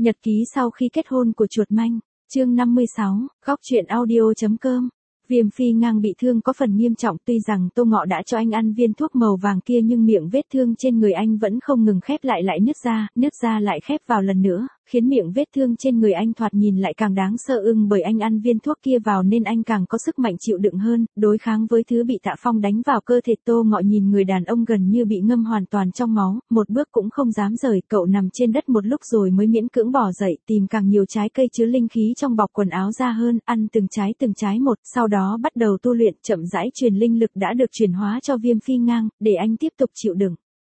Nhật ký sau khi kết hôn của chuột manh, chương 56, góc truyện audio.com. Viêm phi ngang bị thương có phần nghiêm trọng, tuy rằng Tô Ngọ đã cho anh ăn viên thuốc màu vàng kia nhưng miệng vết thương trên người anh vẫn không ngừng khép lại nứt ra lại khép vào lần nữa, khiến miệng vết thương trên người anh thoạt nhìn lại càng đáng sợ bởi anh ăn viên thuốc kia vào nên anh càng có sức mạnh chịu đựng hơn, đối kháng với thứ bị Tạ Phong đánh vào cơ thể. Tô Ngọ nhìn người đàn ông gần như bị ngâm hoàn toàn trong máu, một bước cũng không dám rời, cậu nằm trên đất một lúc rồi mới miễn cưỡng bò dậy, tìm càng nhiều trái cây chứa linh khí trong bọc quần áo ra hơn, ăn từng trái một, sau đó bắt đầu tu luyện, chậm rãi truyền linh lực đã được chuyển hóa cho Viêm phi ngang, để anh tiếp tục chịu đựng.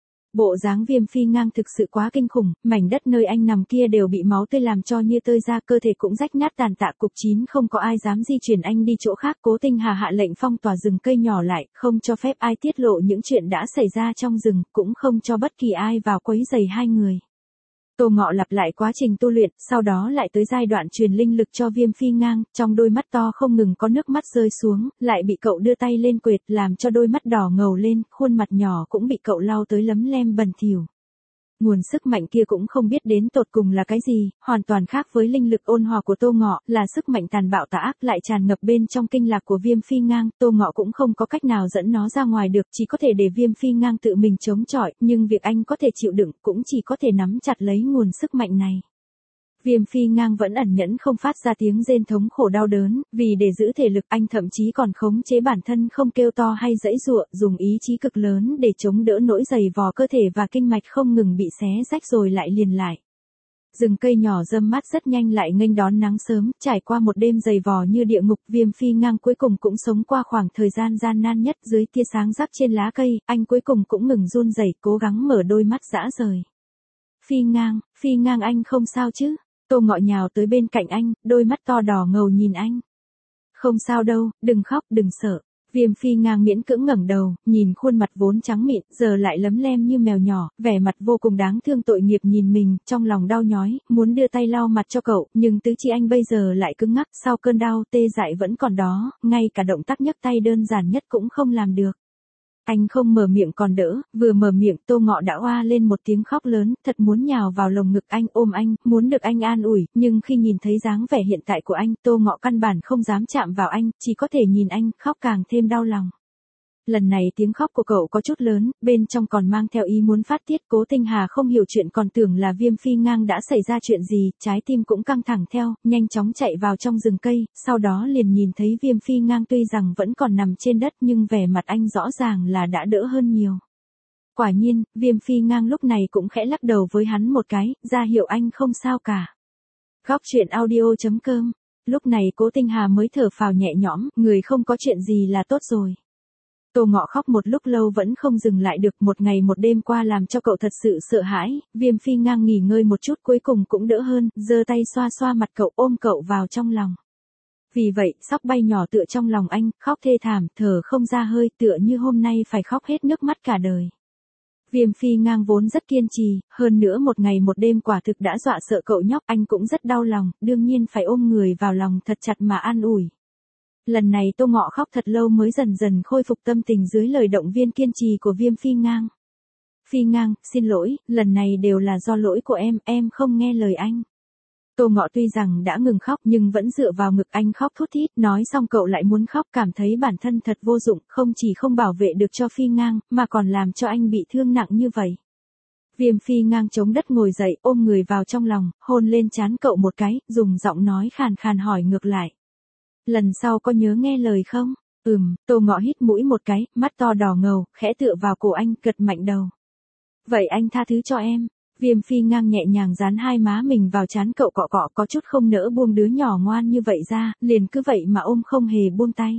Bộ dáng Viêm phi ngang thực sự quá kinh khủng, mảnh đất nơi anh nằm kia đều bị máu tươi làm cho như tơi ra, cơ thể cũng rách nát tàn tạ cục chín, không có ai dám di chuyển anh đi chỗ khác. Cố Tinh Hà hạ lệnh phong tỏa rừng cây nhỏ lại, không cho phép ai tiết lộ những chuyện đã xảy ra trong rừng, cũng không cho bất kỳ ai vào quấy rầy hai người. Tô Ngọ lặp lại quá trình tu luyện, sau đó lại tới giai đoạn truyền linh lực cho Viêm phi ngang, trong đôi mắt to không ngừng có nước mắt rơi xuống, lại bị cậu đưa tay lên quệt làm cho đôi mắt đỏ ngầu lên, khuôn mặt nhỏ cũng bị cậu lau tới lấm lem bẩn thỉu. Nguồn sức mạnh kia cũng không biết đến tột cùng là cái gì, hoàn toàn khác với linh lực ôn hòa của Tô Ngọ, là sức mạnh tàn bạo tà ác lại tràn ngập bên trong kinh lạc của Viêm phi ngang. Tô Ngọ cũng không có cách nào dẫn nó ra ngoài được, chỉ có thể để Viêm phi ngang tự mình chống chọi, nhưng việc anh có thể chịu đựng cũng chỉ có thể nắm chặt lấy nguồn sức mạnh này. Viêm phi ngang vẫn ẩn nhẫn không phát ra tiếng rên thống khổ đau đớn, vì để giữ thể lực anh thậm chí còn khống chế bản thân không kêu to hay giãy giụa, dùng ý chí cực lớn để chống đỡ nỗi dày vò cơ thể và kinh mạch không ngừng bị xé rách rồi lại liền lại. Rừng cây nhỏ râm mát rất nhanh lại nghênh đón nắng sớm, trải qua một đêm dày vò như địa ngục, Viêm phi ngang cuối cùng cũng sống qua khoảng thời gian gian nan nhất. Dưới tia sáng rắc trên lá cây, anh cuối cùng cũng ngừng run rẩy, cố gắng mở đôi mắt dã rời. Phi ngang anh không sao chứ? Tô Ngọ nhào tới bên cạnh anh, đôi mắt to đỏ ngầu nhìn anh. Không sao đâu, đừng khóc, đừng sợ. Viêm phi ngang miễn cưỡng ngẩng đầu, nhìn khuôn mặt vốn trắng mịn, giờ lại lấm lem như mèo nhỏ, vẻ mặt vô cùng đáng thương tội nghiệp nhìn mình, trong lòng đau nhói, muốn đưa tay lau mặt cho cậu, nhưng tứ chi anh bây giờ lại cứng ngắc, sau cơn đau tê dại vẫn còn đó, ngay cả động tác nhấc tay đơn giản nhất cũng không làm được. Anh không mở miệng còn đỡ, vừa mở miệng Tô Ngọ đã oa lên một tiếng khóc lớn, thật muốn nhào vào lồng ngực anh, ôm anh, muốn được anh an ủi, nhưng khi nhìn thấy dáng vẻ hiện tại của anh, Tô Ngọ căn bản không dám chạm vào anh, chỉ có thể nhìn anh, khóc càng thêm đau lòng. Lần này tiếng khóc của cậu có chút lớn, bên trong còn mang theo ý muốn phát tiết. Cố Tinh Hà không hiểu chuyện, còn tưởng là Viêm phi ngang đã xảy ra chuyện gì, trái tim cũng căng thẳng theo, nhanh chóng chạy vào trong rừng cây, sau đó liền nhìn thấy Viêm phi ngang tuy rằng vẫn còn nằm trên đất nhưng vẻ mặt anh rõ ràng là đã đỡ hơn nhiều. Quả nhiên, Viêm phi ngang lúc này cũng khẽ lắc đầu với hắn một cái, ra hiệu anh không sao cả. Góc truyện audio.com. Lúc này Cố Tinh Hà mới thở phào nhẹ nhõm, người không có chuyện gì là tốt rồi. Tô Ngọ khóc một lúc lâu vẫn không dừng lại được, một ngày một đêm qua làm cho cậu thật sự sợ hãi. Viêm phi ngang nghỉ ngơi một chút cuối cùng cũng đỡ hơn, giơ tay xoa xoa mặt cậu, ôm cậu vào trong lòng. Vì vậy, sóc bay nhỏ tựa trong lòng anh, khóc thê thảm, thở không ra hơi, tựa như hôm nay phải khóc hết nước mắt cả đời. Viêm phi ngang vốn rất kiên trì, hơn nữa một ngày một đêm quả thực đã dọa sợ cậu nhóc, anh cũng rất đau lòng, đương nhiên phải ôm người vào lòng thật chặt mà an ủi. Lần này Tô Ngọ khóc thật lâu mới dần dần khôi phục tâm tình dưới lời động viên kiên trì của Viêm phi ngang. Phi ngang, xin lỗi, lần này đều là do lỗi của em không nghe lời anh. Tô Ngọ tuy rằng đã ngừng khóc nhưng vẫn dựa vào ngực anh khóc thút thít, nói xong cậu lại muốn khóc, cảm thấy bản thân thật vô dụng, không chỉ không bảo vệ được cho phi ngang, mà còn làm cho anh bị thương nặng như vậy. Viêm phi ngang chống đất ngồi dậy, ôm người vào trong lòng, hôn lên trán cậu một cái, dùng giọng nói khàn khàn hỏi ngược lại. Lần sau có nhớ nghe lời không? Tô Ngọ hít mũi một cái, mắt to đỏ ngầu, khẽ tựa vào cổ anh, gật mạnh đầu. Vậy anh tha thứ cho em. Viêm phi ngang nhẹ nhàng dán hai má mình vào trán cậu, cọ cọ, có chút không nỡ buông đứa nhỏ ngoan như vậy ra, liền cứ vậy mà ôm không hề buông tay.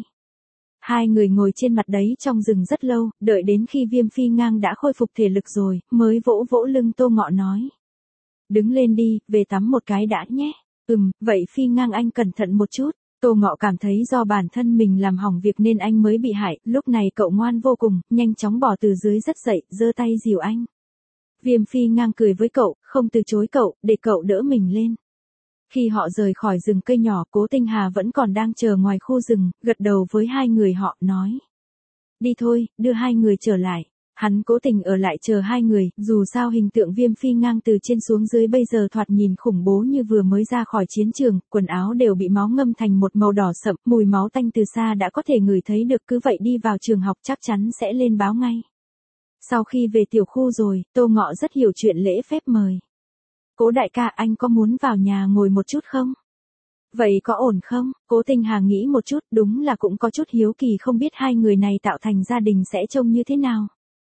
Hai người ngồi trên mặt đấy trong rừng rất lâu, đợi đến khi Viêm phi ngang đã khôi phục thể lực rồi, mới vỗ vỗ lưng Tô Ngọ nói. Đứng lên đi, về tắm một cái đã nhé. Vậy phi ngang anh cẩn thận một chút. Tô Ngọ cảm thấy do bản thân mình làm hỏng việc nên anh mới bị hại, lúc này cậu ngoan vô cùng, nhanh chóng bỏ từ dưới đất dậy, giơ tay dìu anh. Viêm phi ngang cười với cậu, không từ chối cậu, để cậu đỡ mình lên. Khi họ rời khỏi rừng cây nhỏ, Cố Tinh Hà vẫn còn đang chờ ngoài khu rừng, gật đầu với hai người họ, nói. Đi thôi, đưa hai người trở lại. Hắn cố tình ở lại chờ hai người, dù sao hình tượng Viêm Phi Ngang từ trên xuống dưới bây giờ thoạt nhìn khủng bố như vừa mới ra khỏi chiến trường, quần áo đều bị máu ngâm thành một màu đỏ sậm, mùi máu tanh từ xa đã có thể ngửi thấy được, cứ vậy đi vào trường học chắc chắn sẽ lên báo ngay. Sau khi về tiểu khu rồi, Tô Ngọ rất hiểu chuyện lễ phép mời. Cố đại ca, anh có muốn vào nhà ngồi một chút không? Vậy có ổn không? Cố Tinh Hà nghĩ một chút, đúng là cũng có chút hiếu kỳ không biết hai người này tạo thành gia đình sẽ trông như thế nào.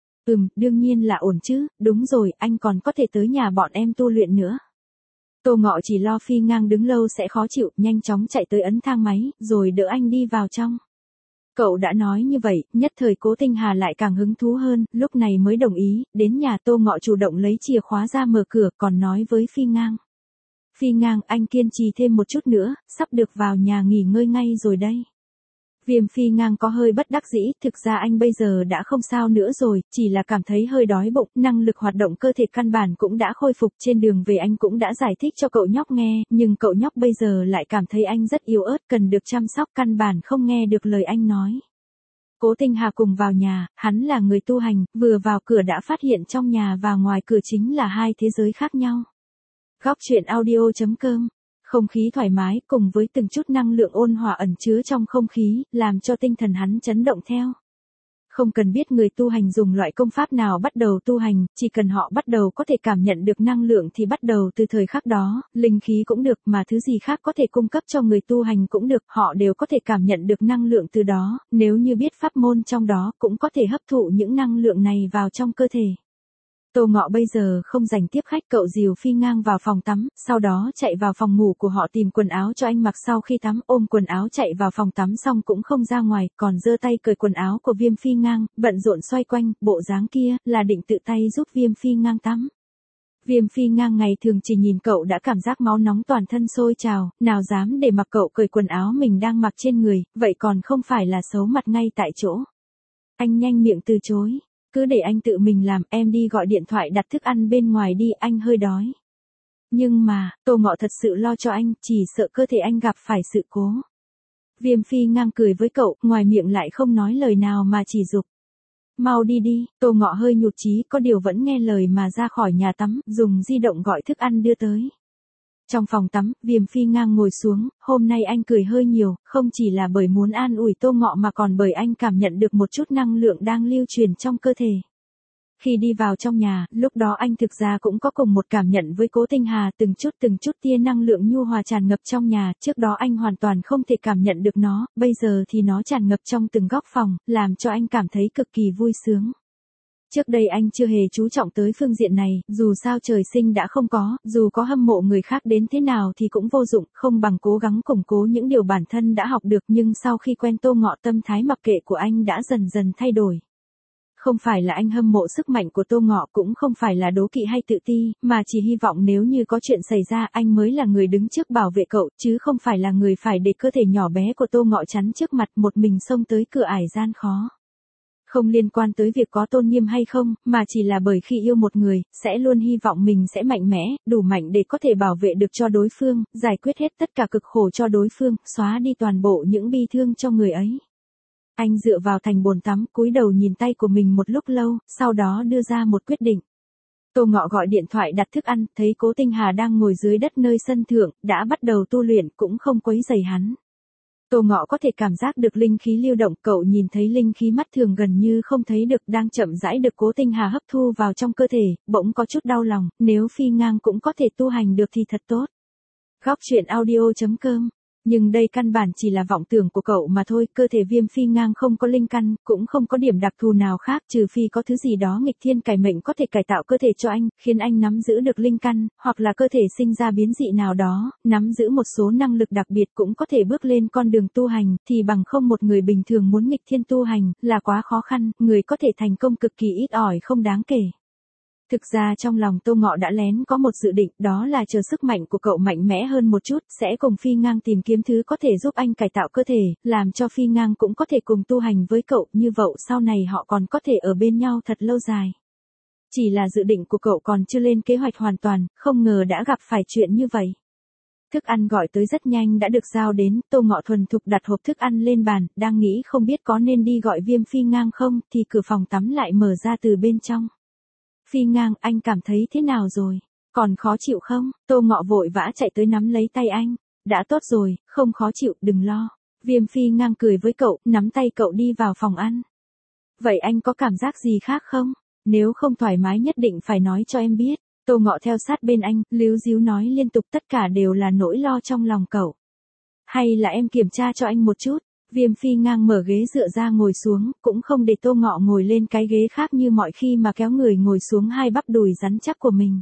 Đương nhiên là ổn chứ, đúng rồi, anh còn có thể tới nhà bọn em tu luyện nữa. Tô Ngọ chỉ lo Phi Ngang đứng lâu sẽ khó chịu, nhanh chóng chạy tới ấn thang máy, rồi đỡ anh đi vào trong. Cậu đã nói như vậy, nhất thời Cố Tinh Hà lại càng hứng thú hơn, lúc này mới đồng ý, đến nhà Tô Ngọ chủ động lấy chìa khóa ra mở cửa, còn nói với Phi Ngang. Phi Ngang, anh kiên trì thêm một chút nữa, sắp được vào nhà nghỉ ngơi ngay rồi đây. Viêm Phi Ngang có hơi bất đắc dĩ, thực ra anh bây giờ đã không sao nữa rồi, chỉ là cảm thấy hơi đói bụng, năng lực hoạt động cơ thể căn bản cũng đã khôi phục, trên đường về anh cũng đã giải thích cho cậu nhóc nghe, nhưng cậu nhóc bây giờ lại cảm thấy anh rất yếu ớt, cần được chăm sóc, căn bản không nghe được lời anh nói. Cố Tinh Hà cùng vào nhà, hắn là người tu hành, vừa vào cửa đã phát hiện trong nhà và ngoài cửa chính là hai thế giới khác nhau. Góc truyện audio.com. Không khí thoải mái cùng với từng chút năng lượng ôn hòa ẩn chứa trong không khí, làm cho tinh thần hắn chấn động theo. Không cần biết người tu hành dùng loại công pháp nào bắt đầu tu hành, chỉ cần họ bắt đầu có thể cảm nhận được năng lượng thì bắt đầu từ thời khắc đó, linh khí cũng được mà thứ gì khác có thể cung cấp cho người tu hành cũng được, họ đều có thể cảm nhận được năng lượng từ đó, nếu như biết pháp môn trong đó cũng có thể hấp thụ những năng lượng này vào trong cơ thể. Tô Ngọ bây giờ không rảnh tiếp khách, cậu dìu Phi Ngang vào phòng tắm, sau đó chạy vào phòng ngủ của họ tìm quần áo cho anh mặc, sau khi tắm ôm quần áo chạy vào phòng tắm xong cũng không ra ngoài, còn giơ tay cởi quần áo của Viêm Phi Ngang, bận rộn xoay quanh, bộ dáng kia là định tự tay giúp Viêm Phi Ngang tắm. Viêm Phi Ngang ngày thường chỉ nhìn cậu đã cảm giác máu nóng toàn thân sôi trào, nào dám để mặc cậu cởi quần áo mình đang mặc trên người, vậy còn không phải là xấu mặt ngay tại chỗ. Anh nhanh miệng từ chối. Cứ để anh tự mình làm, em đi gọi điện thoại đặt thức ăn bên ngoài đi, anh hơi đói. Nhưng mà, Tô Ngọ thật sự lo cho anh, chỉ sợ cơ thể anh gặp phải sự cố. Viêm Phi Ngang cười với cậu, ngoài miệng lại không nói lời nào mà chỉ giục. Mau đi đi, Tô Ngọ hơi nhụt chí, có điều vẫn nghe lời mà ra khỏi nhà tắm, dùng di động gọi thức ăn đưa tới. Trong phòng tắm, Viêm Phi Ngang ngồi xuống, hôm nay anh cười hơi nhiều, không chỉ là bởi muốn an ủi Tô Ngọ mà còn bởi anh cảm nhận được một chút năng lượng đang lưu truyền trong cơ thể. Khi đi vào trong nhà, lúc đó anh thực ra cũng có cùng một cảm nhận với Cố Tinh Hà, từng chút tia năng lượng nhu hòa tràn ngập trong nhà, trước đó anh hoàn toàn không thể cảm nhận được nó, bây giờ thì nó tràn ngập trong từng góc phòng, làm cho anh cảm thấy cực kỳ vui sướng. Trước đây anh chưa hề chú trọng tới phương diện này, dù sao trời sinh đã không có, dù có hâm mộ người khác đến thế nào thì cũng vô dụng, không bằng cố gắng củng cố những điều bản thân đã học được, nhưng sau khi quen Tô Ngọ tâm thái mặc kệ của anh đã dần dần thay đổi. Không phải là anh hâm mộ sức mạnh của Tô Ngọ, cũng không phải là đố kỵ hay tự ti, mà chỉ hy vọng nếu như có chuyện xảy ra anh mới là người đứng trước bảo vệ cậu, chứ không phải là người phải để cơ thể nhỏ bé của Tô Ngọ chắn trước mặt một mình xông tới cửa ải gian khó. Không liên quan tới việc có tôn nghiêm hay không, mà chỉ là bởi khi yêu một người, sẽ luôn hy vọng mình sẽ mạnh mẽ, đủ mạnh để có thể bảo vệ được cho đối phương, giải quyết hết tất cả cực khổ cho đối phương, xóa đi toàn bộ những bi thương cho người ấy. Anh dựa vào thành bồn tắm, cúi đầu nhìn tay của mình một lúc lâu, sau đó đưa ra một quyết định. Tô Ngọ gọi điện thoại đặt thức ăn, thấy Cố Tinh Hà đang ngồi dưới đất nơi sân thượng, đã bắt đầu tu luyện, cũng không quấy rầy hắn. Tô Ngọ có thể cảm giác được linh khí lưu động, cậu nhìn thấy linh khí mắt thường gần như không thấy được đang chậm rãi được Cố Tinh Hà hấp thu vào trong cơ thể, bỗng có chút đau lòng, nếu Phi Ngang cũng có thể tu hành được thì thật tốt. Góc truyện audio.com. Nhưng đây căn bản chỉ là vọng tưởng của cậu mà thôi, cơ thể Viêm Phi Ngang không có linh căn, cũng không có điểm đặc thù nào khác, trừ phi có thứ gì đó nghịch thiên cải mệnh có thể cải tạo cơ thể cho anh, khiến anh nắm giữ được linh căn, hoặc là cơ thể sinh ra biến dị nào đó, nắm giữ một số năng lực đặc biệt cũng có thể bước lên con đường tu hành, thì bằng không một người bình thường muốn nghịch thiên tu hành, là quá khó khăn, người có thể thành công cực kỳ ít ỏi không đáng kể. Thực ra trong lòng Tô Ngọ đã lén có một dự định, đó là chờ sức mạnh của cậu mạnh mẽ hơn một chút, sẽ cùng Phi Ngang tìm kiếm thứ có thể giúp anh cải tạo cơ thể, làm cho Phi Ngang cũng có thể cùng tu hành với cậu, như vậy sau này họ còn có thể ở bên nhau thật lâu dài. Chỉ là dự định của cậu còn chưa lên kế hoạch hoàn toàn, không ngờ đã gặp phải chuyện như vậy. Thức ăn gọi tới rất nhanh đã được giao đến, Tô Ngọ thuần thục đặt hộp thức ăn lên bàn, đang nghĩ không biết có nên đi gọi Viêm Phi Ngang không, thì cửa phòng tắm lại mở ra từ bên trong. Phi Ngang, anh cảm thấy thế nào rồi? Còn khó chịu không? Tô Ngọ vội vã chạy tới nắm lấy tay anh. Đã tốt rồi, không khó chịu, đừng lo. Viêm Phi Ngang cười với cậu, nắm tay cậu đi vào phòng ăn. Vậy anh có cảm giác gì khác không? Nếu không thoải mái nhất định phải nói cho em biết. Tô Ngọ theo sát bên anh, líu díu nói liên tục tất cả đều là nỗi lo trong lòng cậu. Hay là em kiểm tra cho anh một chút. Viêm Phi Ngang mở ghế dựa ra ngồi xuống, cũng không để Tô Ngọ ngồi lên cái ghế khác như mọi khi mà kéo người ngồi xuống hai bắp đùi rắn chắc của mình.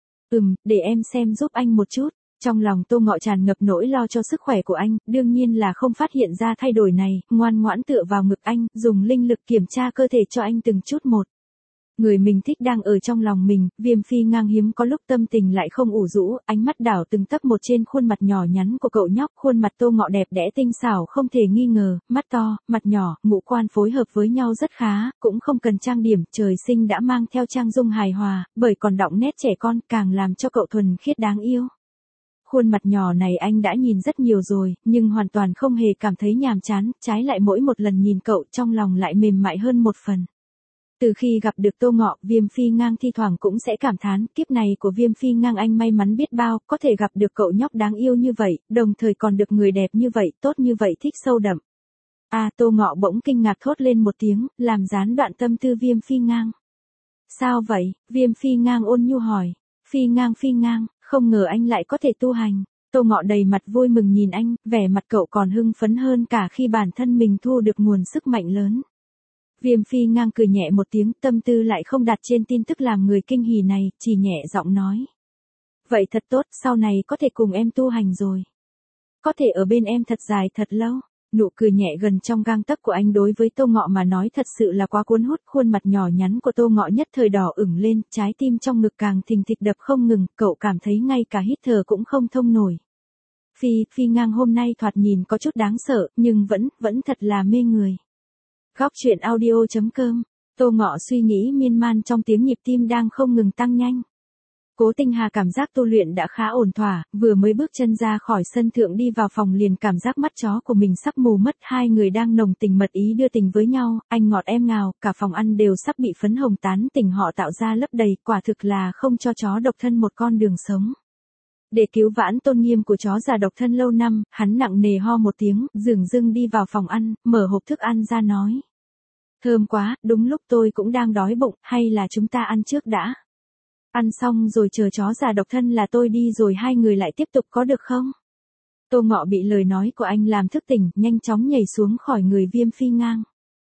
Để em xem giúp anh một chút. Trong lòng Tô Ngọ tràn ngập nỗi lo cho sức khỏe của anh, đương nhiên là không phát hiện ra thay đổi này, ngoan ngoãn tựa vào ngực anh, dùng linh lực kiểm tra cơ thể cho anh từng chút một. Người mình thích đang ở trong lòng mình, Viêm Phi Ngang hiếm có lúc tâm tình lại không ủ rũ, ánh mắt đảo từng tấc một trên khuôn mặt nhỏ nhắn của cậu nhóc, khuôn mặt Tô Ngọ đẹp đẽ tinh xảo không thể nghi ngờ, mắt to, mặt nhỏ, ngũ quan phối hợp với nhau rất khá, cũng không cần trang điểm, trời sinh đã mang theo trang dung hài hòa, bởi còn đọng nét trẻ con, càng làm cho cậu thuần khiết đáng yêu. Khuôn mặt nhỏ này anh đã nhìn rất nhiều rồi, nhưng hoàn toàn không hề cảm thấy nhàm chán, trái lại mỗi một lần nhìn cậu trong lòng lại mềm mại hơn một phần. Từ khi gặp được Tô Ngọ, Viêm Phi Ngang thi thoảng cũng sẽ cảm thán, kiếp này của Viêm Phi Ngang anh may mắn biết bao, có thể gặp được cậu nhóc đáng yêu như vậy, đồng thời còn được người đẹp như vậy, tốt như vậy thích sâu đậm. Tô Ngọ bỗng kinh ngạc thốt lên một tiếng, làm gián đoạn tâm tư Viêm Phi Ngang. Sao vậy? Viêm Phi Ngang ôn nhu hỏi. Phi Ngang, không ngờ anh lại có thể tu hành. Tô Ngọ đầy mặt vui mừng nhìn anh, vẻ mặt cậu còn hưng phấn hơn cả khi bản thân mình thu được nguồn sức mạnh lớn. Viêm Phi Ngang cười nhẹ một tiếng, tâm tư lại không đặt trên tin tức làm người kinh hỉ này, chỉ nhẹ giọng nói. Vậy thật tốt, sau này có thể cùng em tu hành rồi. Có thể ở bên em thật dài thật lâu. Nụ cười nhẹ gần trong gang tấc của anh đối với Tô Ngọ mà nói thật sự là quá cuốn hút, khuôn mặt nhỏ nhắn của Tô Ngọ nhất thời đỏ ửng lên, trái tim trong ngực càng thình thịch đập không ngừng, cậu cảm thấy ngay cả hít thở cũng không thông nổi. Phi Ngang hôm nay thoạt nhìn có chút đáng sợ, nhưng vẫn thật là mê người. Góc truyện audio.com, Tô Ngọ suy nghĩ miên man trong tiếng nhịp tim đang không ngừng tăng nhanh. Cố Tinh Hà cảm giác tu luyện đã khá ổn thỏa, vừa mới bước chân ra khỏi sân thượng đi vào phòng liền cảm giác mắt chó của mình sắp mù mất, hai người đang nồng tình mật ý đưa tình với nhau, anh ngọt em ngào, cả phòng ăn đều sắp bị phấn hồng tán tình họ tạo ra lấp đầy, quả thực là không cho chó độc thân một con đường sống. Để cứu vãn tôn nghiêm của chó già độc thân lâu năm, hắn nặng nề ho một tiếng, dửng dưng đi vào phòng ăn, mở hộp thức ăn ra nói. Thơm quá, đúng lúc tôi cũng đang đói bụng, hay là chúng ta ăn trước đã. Ăn xong rồi chờ chó già độc thân là tôi đi rồi hai người lại tiếp tục có được không? Tô Ngọ bị lời nói của anh làm thức tỉnh, nhanh chóng nhảy xuống khỏi người Viêm Phi Ngang.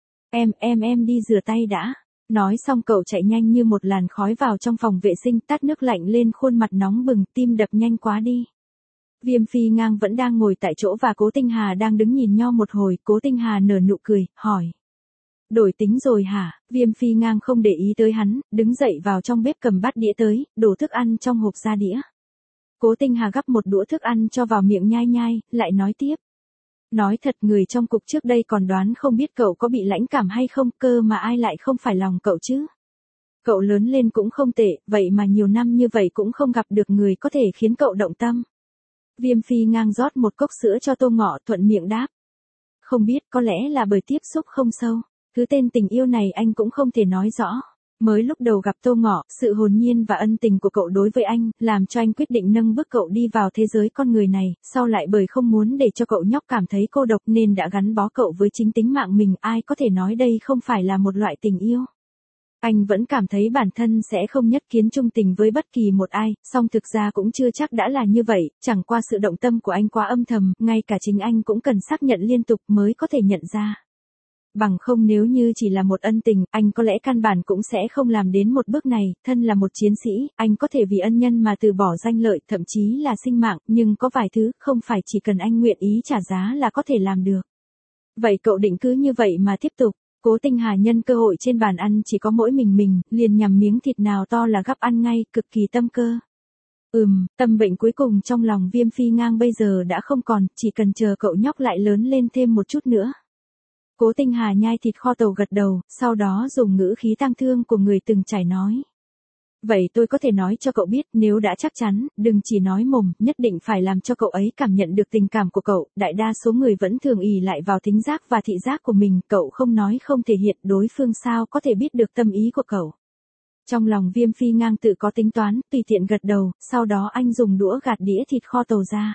Em đi rửa tay đã. Nói xong cậu chạy nhanh như một làn khói vào trong phòng vệ sinh, tát nước lạnh lên khuôn mặt nóng bừng, tim đập nhanh quá đi. Viêm Phi Ngang vẫn đang ngồi tại chỗ và Cố Tinh Hà đang đứng nhìn nhau một hồi, Cố Tinh Hà nở nụ cười, hỏi. Đổi tính rồi hả? Viêm Phi Ngang không để ý tới hắn, đứng dậy vào trong bếp cầm bát đĩa tới, đổ thức ăn trong hộp ra đĩa. Cố Tinh Hà gắp một đũa thức ăn cho vào miệng nhai nhai, lại nói tiếp. Nói thật người trong cục trước đây còn đoán không biết cậu có bị lãnh cảm hay không, cơ mà ai lại không phải lòng cậu chứ. Cậu lớn lên cũng không tệ, vậy mà nhiều năm như vậy cũng không gặp được người có thể khiến cậu động tâm. Viêm Phi Ngang rót một cốc sữa cho Tô Ngọ, thuận miệng đáp. Không biết, có lẽ là bởi tiếp xúc không sâu. Thứ tên tình yêu này anh cũng không thể nói rõ. Mới lúc đầu gặp Tô Ngọ, sự hồn nhiên và ân tình của cậu đối với anh, làm cho anh quyết định nâng bước cậu đi vào thế giới con người này, sau lại bởi không muốn để cho cậu nhóc cảm thấy cô độc nên đã gắn bó cậu với chính tính mạng mình, ai có thể nói đây không phải là một loại tình yêu. Anh vẫn cảm thấy bản thân sẽ không nhất kiến chung tình với bất kỳ một ai, song thực ra cũng chưa chắc đã là như vậy, chẳng qua sự động tâm của anh quá âm thầm, ngay cả chính anh cũng cần xác nhận liên tục mới có thể nhận ra. Bằng không nếu như chỉ là một ân tình, anh có lẽ căn bản cũng sẽ không làm đến một bước này, thân là một chiến sĩ, anh có thể vì ân nhân mà từ bỏ danh lợi, thậm chí là sinh mạng, nhưng có vài thứ, không phải chỉ cần anh nguyện ý trả giá là có thể làm được. Vậy cậu định cứ như vậy mà tiếp tục. Cố Tinh Hà nhân cơ hội trên bàn ăn chỉ có mỗi mình, liền nhằm miếng thịt nào to là gắp ăn ngay, cực kỳ tâm cơ. Tâm bệnh cuối cùng trong lòng Viêm Phi Ngang bây giờ đã không còn, chỉ cần chờ cậu nhóc lại lớn lên thêm một chút nữa. Cố Tinh Hà nhai thịt kho tàu gật đầu, sau đó dùng ngữ khí tang thương của người từng trải nói. Vậy tôi có thể nói cho cậu biết, nếu đã chắc chắn, đừng chỉ nói mồm, nhất định phải làm cho cậu ấy cảm nhận được tình cảm của cậu. Đại đa số người vẫn thường ỷ lại vào thính giác và thị giác của mình, cậu không nói không thể hiện, đối phương sao có thể biết được tâm ý của cậu. Trong lòng Viêm Phi Ngang tự có tính toán, tùy tiện gật đầu, sau đó anh dùng đũa gạt đĩa thịt kho tàu ra.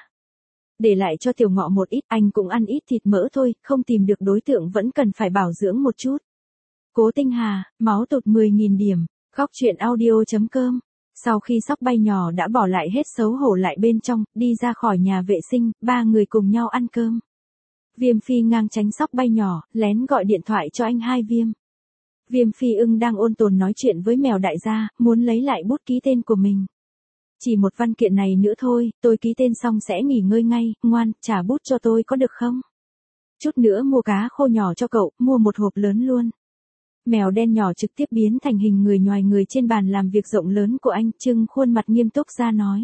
Để lại cho Tiểu Ngọ một ít, anh cũng ăn ít thịt mỡ thôi, không tìm được đối tượng vẫn cần phải bảo dưỡng một chút. Cố Tinh Hà, máu tụt 10.000 điểm. Góc truyện audio.com. Sau khi sóc bay nhỏ đã bỏ lại hết xấu hổ lại bên trong, đi ra khỏi nhà vệ sinh, ba người cùng nhau ăn cơm. Viêm Phi Ngang tránh sóc bay nhỏ, lén gọi điện thoại cho anh Hai Viêm. Viêm Phi Ưng đang ôn tồn nói chuyện với mèo đại gia, muốn lấy lại bút ký tên của mình. Chỉ một văn kiện này nữa thôi, tôi ký tên xong sẽ nghỉ ngơi ngay, ngoan, trả bút cho tôi có được không? Chút nữa mua cá khô nhỏ cho cậu, mua một hộp lớn luôn. Mèo đen nhỏ trực tiếp biến thành hình người nhoài người trên bàn làm việc rộng lớn của anh, trưng khuôn mặt nghiêm túc ra nói.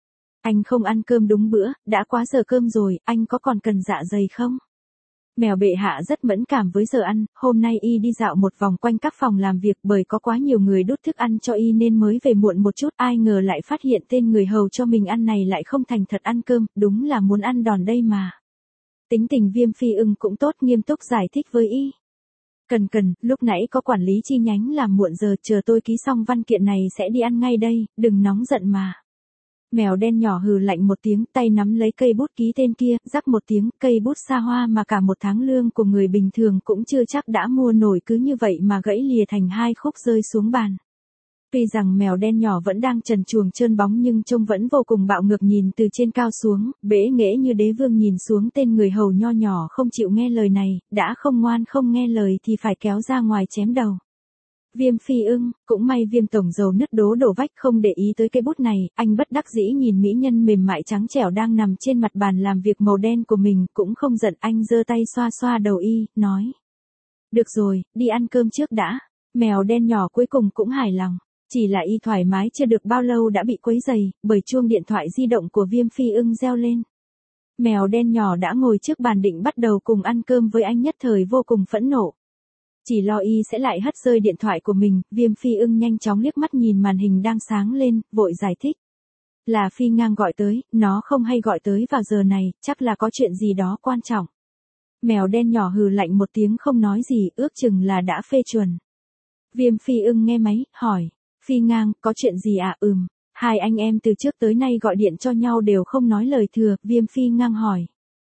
Anh không ăn cơm đúng bữa, đã quá giờ cơm rồi, anh có còn cần dạ dày không? Mèo bệ hạ rất mẫn cảm với giờ ăn, hôm nay y đi dạo một vòng quanh các phòng làm việc bởi có quá nhiều người đút thức ăn cho y nên mới về muộn một chút, ai ngờ lại phát hiện tên người hầu cho mình ăn này lại không thành thật ăn cơm, đúng là muốn ăn đòn đây mà. Tính tình Viêm Phi Ưng cũng tốt, nghiêm túc giải thích với y. Cần, lúc nãy có quản lý chi nhánh làm muộn giờ, chờ tôi ký xong văn kiện này sẽ đi ăn ngay đây, đừng nóng giận mà. Mèo đen nhỏ hừ lạnh một tiếng, tay nắm lấy cây bút ký tên kia, rắc một tiếng, cây bút xa hoa mà cả một tháng lương của người bình thường cũng chưa chắc đã mua nổi, cứ như vậy mà gãy lìa thành hai khúc rơi xuống bàn. Tuy rằng mèo đen nhỏ vẫn đang trần truồng trơn bóng nhưng trông vẫn vô cùng bạo ngược, nhìn từ trên cao xuống, bẽ nghễ như đế vương nhìn xuống tên người hầu nho nhỏ không chịu nghe lời này, đã không ngoan không nghe lời thì phải kéo ra ngoài chém đầu. Viêm Phi Ưng, cũng may Viêm tổng dầu nứt đổ vách không để ý tới cây bút này, anh bất đắc dĩ nhìn mỹ nhân mềm mại trắng trẻo đang nằm trên mặt bàn làm việc màu đen của mình, cũng không giận, anh giơ tay xoa xoa đầu y, nói. Được rồi, đi ăn cơm trước đã. Mèo đen nhỏ cuối cùng cũng hài lòng. Chỉ là y thoải mái chưa được bao lâu đã bị quấy rầy, bởi chuông điện thoại di động của Viêm Phi Ưng reo lên. Mèo đen nhỏ đã ngồi trước bàn định bắt đầu cùng ăn cơm với anh, nhất thời vô cùng phẫn nộ. Chỉ lo y sẽ lại hất rơi điện thoại của mình, Viêm Phi Ưng nhanh chóng liếc mắt nhìn màn hình đang sáng lên, vội giải thích. Là Phi Ngang gọi tới, nó không hay gọi tới vào giờ này, chắc là có chuyện gì đó quan trọng. Mèo đen nhỏ hừ lạnh một tiếng không nói gì, ước chừng là đã phê chuẩn. Viêm Phi Ưng nghe máy, hỏi. Phi Ngang, có chuyện gì à? Hai anh em từ trước tới nay gọi điện cho nhau đều không nói lời thừa, Viêm Phi Ngang hỏi.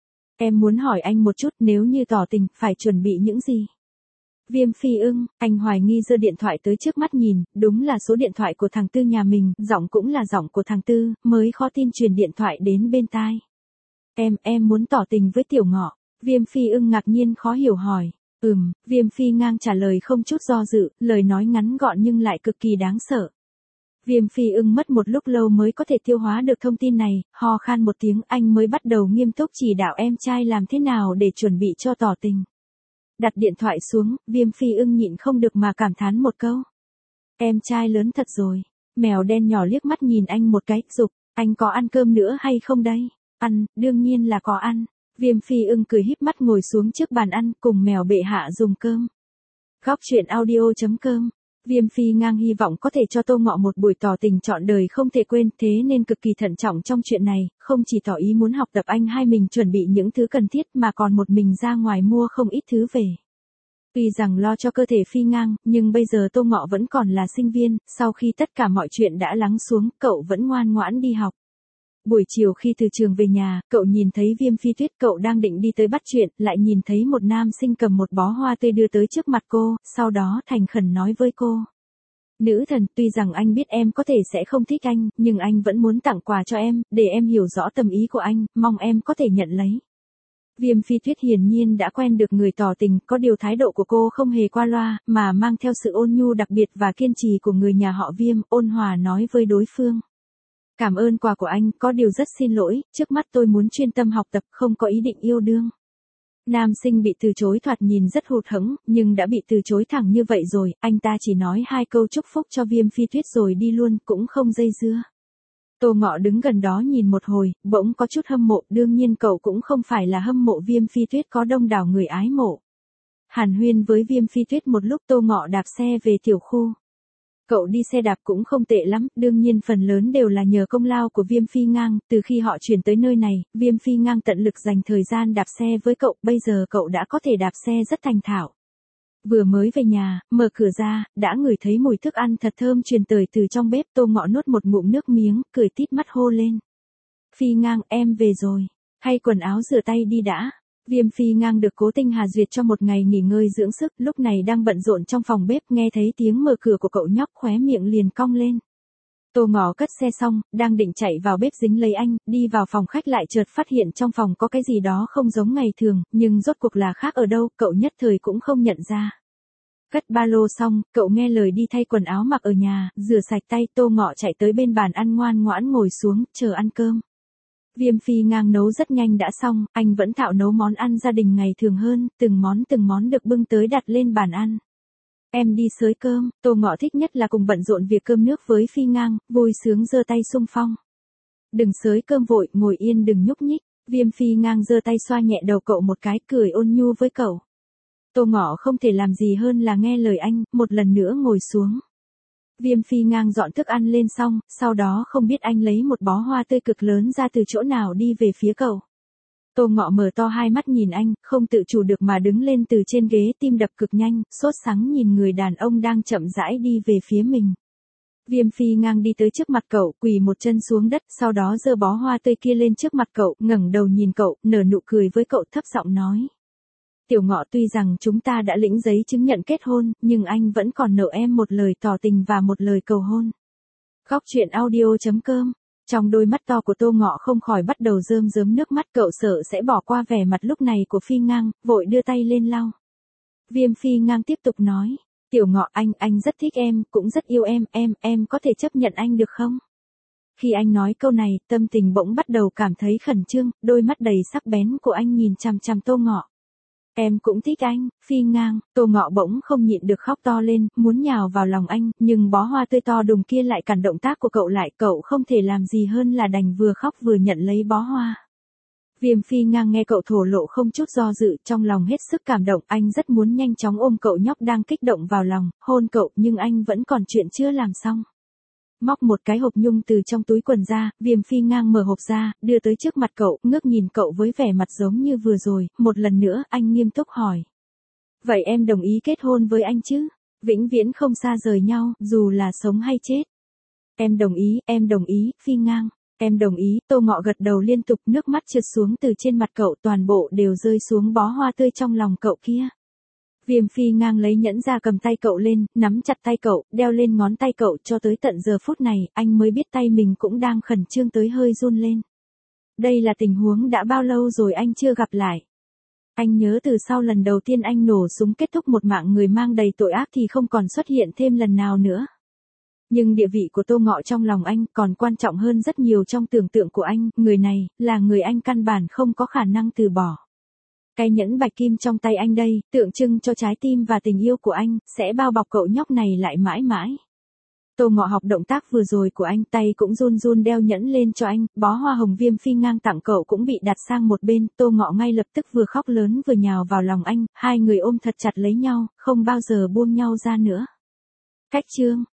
Em muốn hỏi anh một chút, nếu như tỏ tình, phải chuẩn bị những gì? Viêm Phi Ưng, anh hoài nghi giơ điện thoại tới trước mắt nhìn, đúng là số điện thoại của thằng Tư nhà mình, giọng cũng là giọng của thằng Tư, mới khó tin truyền điện thoại đến bên tai. Em muốn tỏ tình với Tiểu Ngọ. Viêm Phi Ưng ngạc nhiên khó hiểu hỏi. Viêm Phi Ngang trả lời không chút do dự, lời nói ngắn gọn nhưng lại cực kỳ đáng sợ. Viêm Phi Ưng mất một lúc lâu mới có thể tiêu hóa được thông tin này, ho khan một tiếng, anh mới bắt đầu nghiêm túc chỉ đạo em trai làm thế nào để chuẩn bị cho tỏ tình. Đặt điện thoại xuống, Viêm Phi Ưng nhịn không được mà cảm thán một câu. Em trai lớn thật rồi. Mèo đen nhỏ liếc mắt nhìn anh một cái, giục, anh có ăn cơm nữa hay không đây? Ăn, đương nhiên là có ăn. Viêm Phi Ưng cười híp mắt ngồi xuống trước bàn ăn, cùng mèo bệ hạ dùng cơm. Góc truyện audio.com. Viêm Phi Ngang hy vọng có thể cho Tô Ngọ một buổi tỏ tình trọn đời không thể quên, thế nên cực kỳ thận trọng trong chuyện này, không chỉ tỏ ý muốn học tập anh hai mình chuẩn bị những thứ cần thiết mà còn một mình ra ngoài mua không ít thứ về. Tuy rằng lo cho cơ thể Phi Ngang, nhưng bây giờ Tô Ngọ vẫn còn là sinh viên, sau khi tất cả mọi chuyện đã lắng xuống, cậu vẫn ngoan ngoãn đi học. Buổi chiều khi từ trường về nhà, cậu nhìn thấy Viêm Phi Tuyết, cậu đang định đi tới bắt chuyện, lại nhìn thấy một nam sinh cầm một bó hoa tươi đưa tới trước mặt cô, sau đó thành khẩn nói với cô. Nữ thần, tuy rằng anh biết em có thể sẽ không thích anh, nhưng anh vẫn muốn tặng quà cho em, để em hiểu rõ tâm ý của anh, mong em có thể nhận lấy. Viêm Phi Tuyết hiển nhiên đã quen được người tỏ tình, có điều thái độ của cô không hề qua loa, mà mang theo sự ôn nhu đặc biệt và kiên trì của người nhà họ Viêm, ôn hòa nói với đối phương. Cảm ơn quà của anh, có điều rất xin lỗi, trước mắt tôi muốn chuyên tâm học tập, không có ý định yêu đương. Nam sinh bị từ chối thoạt nhìn rất hụt hẫng, nhưng đã bị từ chối thẳng như vậy rồi, anh ta chỉ nói hai câu chúc phúc cho Viêm Phi Tuyết rồi đi luôn, cũng không dây dưa. Tô Ngọ đứng gần đó nhìn một hồi, bỗng có chút hâm mộ, đương nhiên cậu cũng không phải là hâm mộ Viêm Phi Tuyết có đông đảo người ái mộ. Hàn huyên với Viêm Phi Tuyết một lúc, Tô Ngọ đạp xe về tiểu khu. Cậu đi xe đạp cũng không tệ lắm, đương nhiên phần lớn đều là nhờ công lao của Viêm Phi Ngang, từ khi họ chuyển tới nơi này, Viêm Phi Ngang tận lực dành thời gian đạp xe với cậu, bây giờ cậu đã có thể đạp xe rất thành thạo. Vừa mới về nhà, mở cửa ra, đã ngửi thấy mùi thức ăn thật thơm truyền tới từ trong bếp. Tô Ngọ nuốt một ngụm nước miếng, cười tít mắt hô lên. Phi Ngang, em về rồi. Hay quần áo rửa tay đi đã. Viêm Phi Ngang được Cố Tinh Hà duyệt cho một ngày nghỉ ngơi dưỡng sức, lúc này đang bận rộn trong phòng bếp, nghe thấy tiếng mở cửa của cậu nhóc khóe miệng liền cong lên. Tô Ngọ cất xe xong, đang định chạy vào bếp dính lấy anh, đi vào phòng khách lại chợt phát hiện trong phòng có cái gì đó không giống ngày thường, nhưng rốt cuộc là khác ở đâu, cậu nhất thời cũng không nhận ra. Cất ba lô xong, cậu nghe lời đi thay quần áo mặc ở nhà, rửa sạch tay. Tô Ngọ chạy tới bên bàn ăn ngoan ngoãn ngồi xuống, chờ ăn cơm. Viêm Phi Ngang nấu rất nhanh đã xong, anh vẫn thạo nấu món ăn gia đình ngày thường hơn, từng món được bưng tới đặt lên bàn ăn. Em đi xới cơm. Tô Ngọ thích nhất là cùng bận rộn việc cơm nước với Phi Ngang, vui sướng giơ tay xung phong. Đừng xới cơm vội, ngồi yên đừng nhúc nhích. Viêm Phi Ngang giơ tay xoa nhẹ đầu cậu một cái, cười ôn nhu với cậu. Tô Ngọ không thể làm gì hơn là nghe lời anh, một lần nữa ngồi xuống. Viêm Phi Ngang dọn thức ăn lên xong, sau đó không biết anh lấy một bó hoa tươi cực lớn ra từ chỗ nào đi về phía cậu. Tô Ngọ mở to hai mắt nhìn anh, không tự chủ được mà đứng lên từ trên ghế, tim đập cực nhanh, sốt sắng nhìn người đàn ông đang chậm rãi đi về phía mình. Viêm Phi Ngang đi tới trước mặt cậu, quỳ một chân xuống đất, sau đó giơ bó hoa tươi kia lên trước mặt cậu, ngẩng đầu nhìn cậu, nở nụ cười với cậu, thấp giọng nói. Tiểu Ngọ, tuy rằng chúng ta đã lĩnh giấy chứng nhận kết hôn, nhưng anh vẫn còn nợ em một lời tỏ tình và một lời cầu hôn. Góc truyện audio.com. Trong đôi mắt to của Tô Ngọ không khỏi bắt đầu rơm rớm nước mắt, cậu sợ sẽ bỏ qua vẻ mặt lúc này của Phi Ngang, vội đưa tay lên lau. Viêm Phi Ngang tiếp tục nói. Tiểu Ngọ, anh rất thích em, cũng rất yêu em có thể chấp nhận anh được không? Khi anh nói câu này, tâm tình bỗng bắt đầu cảm thấy khẩn trương, đôi mắt đầy sắc bén của anh nhìn chằm chằm Tô Ngọ. Em cũng thích anh, Phi Ngang. Tô Ngọ bỗng không nhịn được khóc to lên, muốn nhào vào lòng anh, nhưng bó hoa tươi to đùng kia lại cản động tác của cậu lại, cậu không thể làm gì hơn là đành vừa khóc vừa nhận lấy bó hoa. Viêm Phi Ngang nghe cậu thổ lộ không chút do dự, trong lòng hết sức cảm động, anh rất muốn nhanh chóng ôm cậu nhóc đang kích động vào lòng, hôn cậu, nhưng anh vẫn còn chuyện chưa làm xong. Móc một cái hộp nhung từ trong túi quần ra, Viêm Phi Ngang mở hộp ra, đưa tới trước mặt cậu, ngước nhìn cậu với vẻ mặt giống như vừa rồi, một lần nữa, anh nghiêm túc hỏi. Vậy em đồng ý kết hôn với anh chứ? Vĩnh viễn không xa rời nhau, dù là sống hay chết. Em đồng ý, Phi Ngang. Em đồng ý. Tô Ngọ gật đầu liên tục, nước mắt trượt xuống từ trên mặt cậu, toàn bộ đều rơi xuống bó hoa tươi trong lòng cậu kia. Viêm Phi Ngang lấy nhẫn ra cầm tay cậu lên, nắm chặt tay cậu, đeo lên ngón tay cậu, cho tới tận giờ phút này, anh mới biết tay mình cũng đang khẩn trương tới hơi run lên. Đây là tình huống đã bao lâu rồi anh chưa gặp lại. Anh nhớ từ sau lần đầu tiên anh nổ súng kết thúc một mạng người mang đầy tội ác thì không còn xuất hiện thêm lần nào nữa. Nhưng địa vị của Tô Ngọ trong lòng anh còn quan trọng hơn rất nhiều trong tưởng tượng của anh, người này, là người anh căn bản không có khả năng từ bỏ. Cái nhẫn bạch kim trong tay anh đây, tượng trưng cho trái tim và tình yêu của anh, sẽ bao bọc cậu nhóc này lại mãi mãi. Tô Ngọ học động tác vừa rồi của anh, tay cũng run run đeo nhẫn lên cho anh, bó hoa hồng Viêm Phi Ngang tặng cậu cũng bị đặt sang một bên, Tô Ngọ ngay lập tức vừa khóc lớn vừa nhào vào lòng anh, hai người ôm thật chặt lấy nhau, không bao giờ buông nhau ra nữa. Cách chương